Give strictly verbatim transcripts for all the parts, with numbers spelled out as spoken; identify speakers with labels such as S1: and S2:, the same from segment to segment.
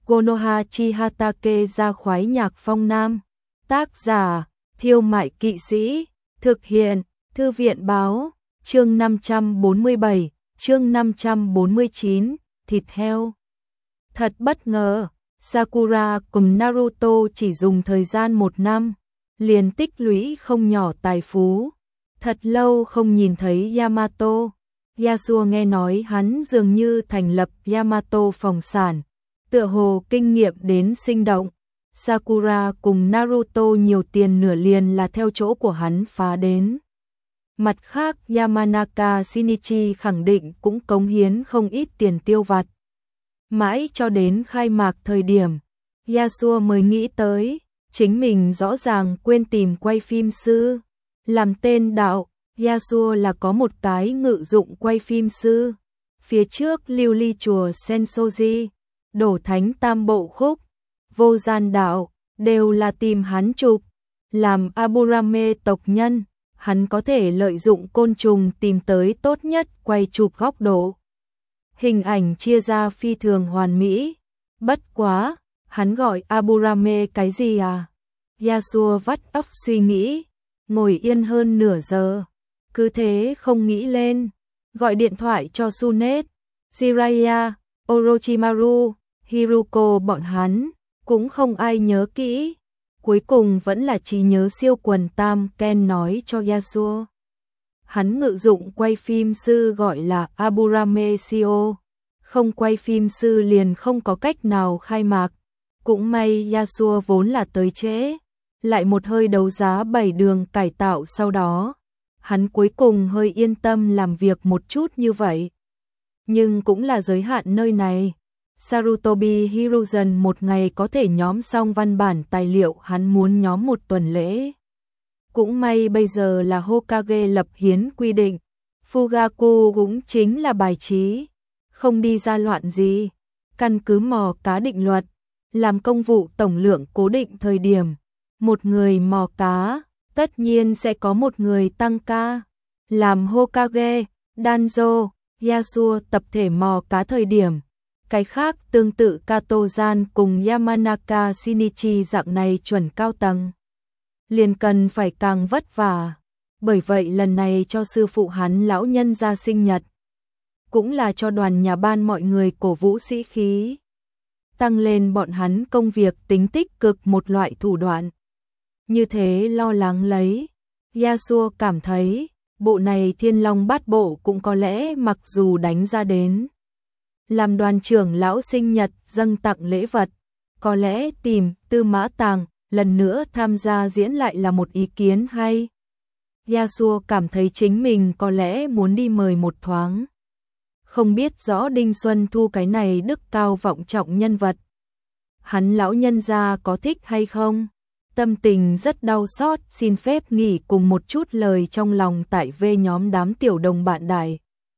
S1: Konoha Chihatake ra khoái nhạc phong nam. Tác giả, Thiêu Mại Kỵ Sĩ. Thực hiện, Thư viện Báo. Chương năm trăm bốn mươi bảy, chương năm trăm bốn mươi chín, thịt heo. Thật bất ngờ, Sakura cùng Naruto chỉ dùng thời gian một năm, liền tích lũy không nhỏ tài phú. Thật lâu không nhìn thấy Yamato. Yasuo nghe nói hắn dường như thành lập Yamato phòng sản, tựa hồ kinh nghiệm đến sinh động. Sakura cùng Naruto nhiều tiền nửa liền là theo chỗ của hắn phá đến. Mặt khác, Yamanaka Shinichi khẳng định cũng cống hiến không ít tiền tiêu vặt. Mãi cho đến khai mạc thời điểm, Yasuo mới nghĩ tới, chính mình rõ ràng quên tìm quay phim sư. Làm tên đạo, Yasuo là có một cái ngự dụng quay phim sư. Phía trước lưu ly chùa Sensoji, đổ thánh tam bộ khúc, vô gian đạo, đều là tìm hắn chụp. Làm Aburame tộc nhân, hắn có thể lợi dụng côn trùng tìm tới tốt nhất quay chụp góc độ. Hình ảnh chia ra phi thường hoàn mỹ. Bất quá, hắn gọi Aburame cái gì à? Yasuo vắt óc suy nghĩ, ngồi yên hơn nửa giờ. Cứ thế không nghĩ lên, gọi điện thoại cho Tsunet, Jiraiya, Orochimaru, Hiruko bọn hắn, cũng không ai nhớ kỹ. Cuối cùng vẫn là trí nhớ siêu quần tam Ken nói cho Yasuo. Hắn ngự dụng quay phim sư gọi là Aburame Shio. Không quay phim sư liền không có cách nào khai mạc. Cũng may Yasuo vốn là tới trễ. Lại một hơi đấu giá bảy đường cải tạo sau đó. Hắn cuối cùng hơi yên tâm làm việc một chút như vậy. Nhưng cũng là giới hạn nơi này. Sarutobi Hiruzen một ngày có thể nhóm xong văn bản tài liệu hắn muốn nhóm một tuần lễ. Cũng may bây giờ là Hokage lập hiến quy định. Fugaku cũng chính là bài trí. Không đi ra loạn gì. Căn cứ mò cá định luật. Làm công vụ tổng lượng cố định thời điểm. Một người mò cá, tất nhiên sẽ có một người tăng ca. Làm Hokage, Danzo, Yasuo tập thể mò cá thời điểm. Cái khác tương tự Kato-san cùng Yamanaka Shinichi dạng này chuẩn cao tầng. Liền cần phải càng vất vả. Bởi vậy lần này cho sư phụ hắn lão nhân ra sinh nhật. Cũng là cho đoàn nhà ban mọi người cổ vũ sĩ khí. Tăng lên bọn hắn công việc tính tích cực một loại thủ đoạn. Như thế lo lắng lấy. Yasuo cảm thấy, bộ này Thiên Long Bát Bộ cũng có lẽ mặc dù đánh ra đến. Làm đoàn trưởng lão sinh nhật dâng tặng lễ vật. Có lẽ tìm Tư Mã Tàng lần nữa tham gia diễn lại là một ý kiến hay. Yasuo cảm thấy chính mình có lẽ muốn đi mời một thoáng. Không biết rõ Đinh Xuân Thu cái này đức cao vọng trọng nhân vật. Hắn lão nhân gia có thích hay không? Tâm tình rất đau xót, xin phép nghỉ cùng một chút lời trong lòng tại về nhóm đám tiểu đồng bạn đại.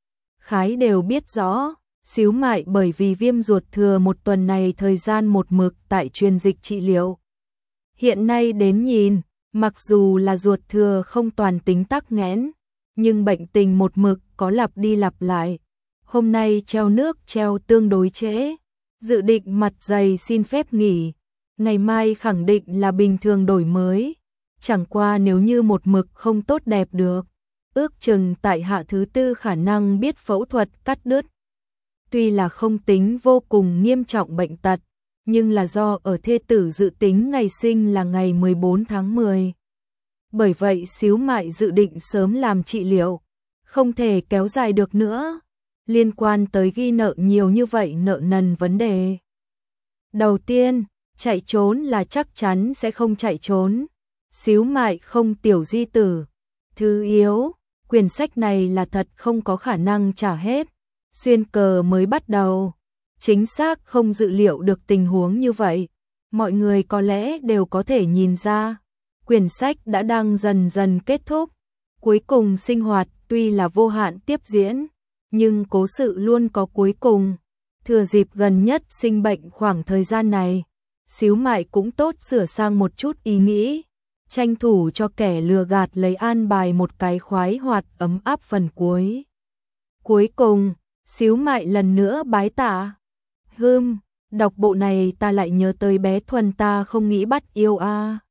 S1: Khái đều biết rõ, xíu mại bởi vì viêm ruột thừa một tuần này thời gian một mực tại truyền dịch trị liệu. Hiện nay đến nhìn, mặc dù là ruột thừa không toàn tính tắc nghẽn, nhưng bệnh tình một mực có lặp đi lặp lại. Hôm nay treo nước treo tương đối trễ, dự định mặt dày xin phép nghỉ. Ngày mai khẳng định là bình thường đổi mới. Chẳng qua nếu như một mực không tốt đẹp được, ước chừng tại hạ thứ tư khả năng biết phẫu thuật cắt đứt. Tuy là không tính vô cùng nghiêm trọng bệnh tật, nhưng là do ở thê tử dự tính ngày sinh là ngày mười bốn tháng mười. Bởi vậy xíu mại dự định sớm làm trị liệu, không thể kéo dài được nữa. Liên quan tới ghi nợ nhiều như vậy nợ nần vấn đề. Đầu tiên, chạy trốn là chắc chắn sẽ không chạy trốn. Xíu mại không tiểu di tử. Thứ yếu, quyển sách này là thật không có khả năng trả hết. Xuyên cờ mới bắt đầu. Chính xác không dự liệu được tình huống như vậy. Mọi người có lẽ đều có thể nhìn ra. Quyển sách đã đang dần dần kết thúc. Cuối cùng sinh hoạt tuy là vô hạn tiếp diễn. Nhưng cố sự luôn có cuối cùng. Thừa dịp gần nhất sinh bệnh khoảng thời gian này. Xíu mại cũng tốt sửa sang một chút ý nghĩ. Tranh thủ cho kẻ lừa gạt lấy an bài một cái khoái hoạt ấm áp phần cuối. Cuối cùng, xíu mại lần nữa bái tạ. Hưm, Đọc bộ này ta lại nhớ tới bé Thuần ta không nghĩ bắt yêu a.